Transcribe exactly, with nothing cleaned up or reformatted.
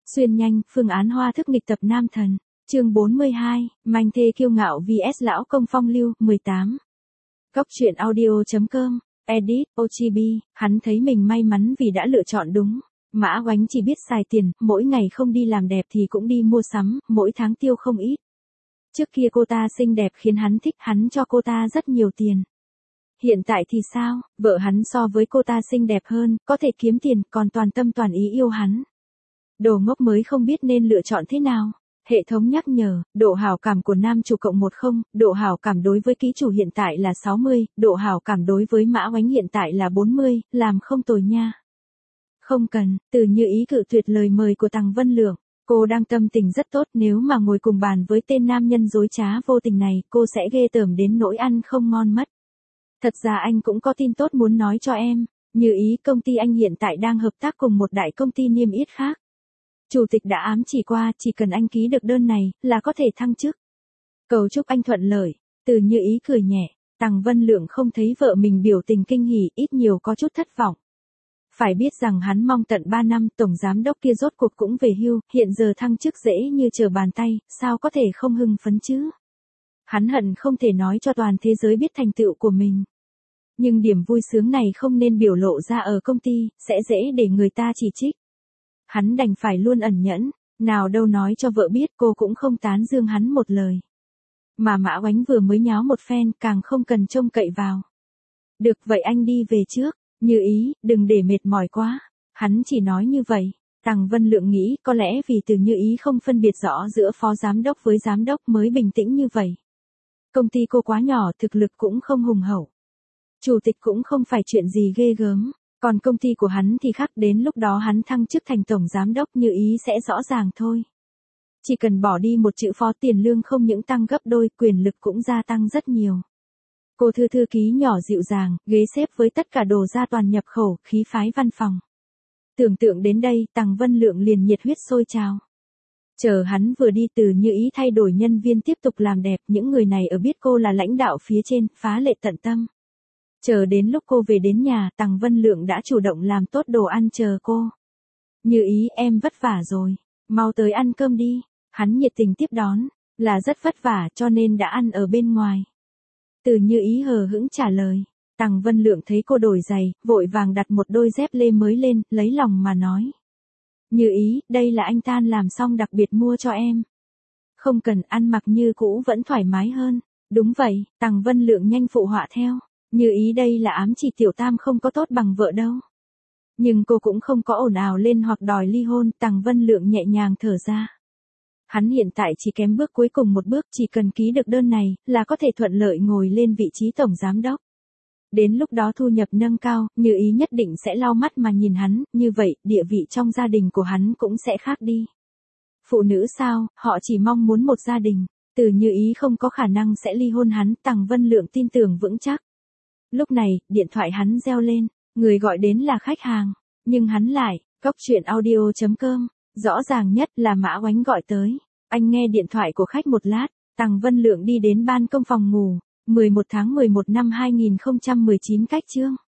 Xuyên nhanh, phương án hoa thức nghịch tập nam thần. Chương bốn mươi hai, manh thê kiêu ngạo vs lão công phong lưu, mười tám. Góc truyện audio.com, edit, ô giê bê, hắn thấy mình may mắn vì đã lựa chọn đúng. Mã Oánh chỉ biết xài tiền, mỗi ngày không đi làm đẹp thì cũng đi mua sắm, mỗi tháng tiêu không ít. Trước kia cô ta xinh đẹp khiến hắn thích, hắn cho cô ta rất nhiều tiền. Hiện tại thì sao, vợ hắn so với cô ta xinh đẹp hơn, có thể kiếm tiền, còn toàn tâm toàn ý yêu hắn. Đồ ngốc mới không biết nên lựa chọn thế nào. Hệ thống nhắc nhở, độ hảo cảm của nam chủ cộng một không, độ hảo cảm đối với ký chủ hiện tại là sáu mươi, độ hảo cảm đối với Mã Oánh hiện tại là bốn mươi, làm không tồi nha. Không cần, Từ Như Ý cự tuyệt lời mời của Tằng Vân Lượng. Cô đang tâm tình rất tốt, nếu mà ngồi cùng bàn với tên nam nhân dối trá vô tình này, cô sẽ ghê tởm đến nỗi ăn không ngon mất. Thật ra anh cũng có tin tốt muốn nói cho em. Như Ý, công ty anh hiện tại đang hợp tác cùng một đại công ty niêm yết khác. Chủ tịch đã ám chỉ qua, chỉ cần anh ký được đơn này, là có thể thăng chức. Cầu chúc anh thuận lợi. Từ Như Ý cười nhẹ. Tằng Vân Lượng không thấy vợ mình biểu tình kinh hỉ, ít nhiều có chút thất vọng. Phải biết rằng hắn mong tận ba năm, tổng giám đốc kia rốt cuộc cũng về hưu, hiện giờ thăng chức dễ như trở bàn tay, sao có thể không hưng phấn chứ? Hắn hận không thể nói cho toàn thế giới biết thành tựu của mình. Nhưng điểm vui sướng này không nên biểu lộ ra ở công ty, sẽ dễ để người ta chỉ trích. Hắn đành phải luôn ẩn nhẫn, nào đâu nói cho vợ biết, cô cũng không tán dương hắn một lời. Mà Mã Oánh vừa mới nháo một phen, càng không cần trông cậy vào. Được vậy anh đi về trước. Như Ý, đừng để mệt mỏi quá. Hắn chỉ nói như vậy. Tằng Vân Lượng nghĩ có lẽ vì Từ Như Ý không phân biệt rõ giữa phó giám đốc với giám đốc mới bình tĩnh như vậy. Công ty cô quá nhỏ, thực lực cũng không hùng hậu. Chủ tịch cũng không phải chuyện gì ghê gớm. Còn công ty của hắn thì khác, đến lúc đó hắn thăng chức thành tổng giám đốc Như Ý sẽ rõ ràng thôi. Chỉ cần bỏ đi một chữ phó, tiền lương không những tăng gấp đôi, quyền lực cũng gia tăng rất nhiều. Cô thư thư ký nhỏ dịu dàng, ghế xếp với tất cả đồ gia toàn nhập khẩu, khí phái văn phòng. Tưởng tượng đến đây, Tằng Vân Lượng liền nhiệt huyết sôi trào. Chờ hắn vừa đi, Từ Như Ý thay đổi nhân viên tiếp tục làm đẹp, những người này ở biết cô là lãnh đạo phía trên, phá lệ tận tâm. Chờ đến lúc cô về đến nhà, Tằng Vân Lượng đã chủ động làm tốt đồ ăn chờ cô. Như Ý, em vất vả rồi, mau tới ăn cơm đi. Hắn nhiệt tình tiếp đón, là rất vất vả cho nên đã ăn ở bên ngoài. Từ Như Ý hờ hững trả lời. Tằng Vân Lượng thấy cô đổi giày, vội vàng đặt một đôi dép lê mới lên, lấy lòng mà nói. Như Ý, đây là anh Tan làm xong đặc biệt mua cho em. Không cần, ăn mặc như cũ vẫn thoải mái hơn. Đúng vậy, Tằng Vân Lượng nhanh phụ họa theo. Như Ý, đây là ám chỉ tiểu tam không có tốt bằng vợ đâu. Nhưng cô cũng không có ồn ào lên hoặc đòi ly hôn, Tằng Vân Lượng nhẹ nhàng thở ra. Hắn hiện tại chỉ kém bước cuối cùng một bước, chỉ cần ký được đơn này, là có thể thuận lợi ngồi lên vị trí tổng giám đốc. Đến lúc đó thu nhập nâng cao, Như Ý nhất định sẽ lau mắt mà nhìn hắn, như vậy, địa vị trong gia đình của hắn cũng sẽ khác đi. Phụ nữ sao, họ chỉ mong muốn một gia đình, Từ Như Ý không có khả năng sẽ ly hôn hắn, Tằng Vân Lượng tin tưởng vững chắc. Lúc này, điện thoại hắn reo lên, người gọi đến là khách hàng, nhưng hắn lại, góc truyện audio.com. Rõ ràng nhất là Mã Oánh gọi tới. Anh nghe điện thoại của khách một lát, Tằng Vân Lượng đi đến ban công phòng ngủ. mười một tháng mười một năm hai nghìn không trăm mười chín cách chương.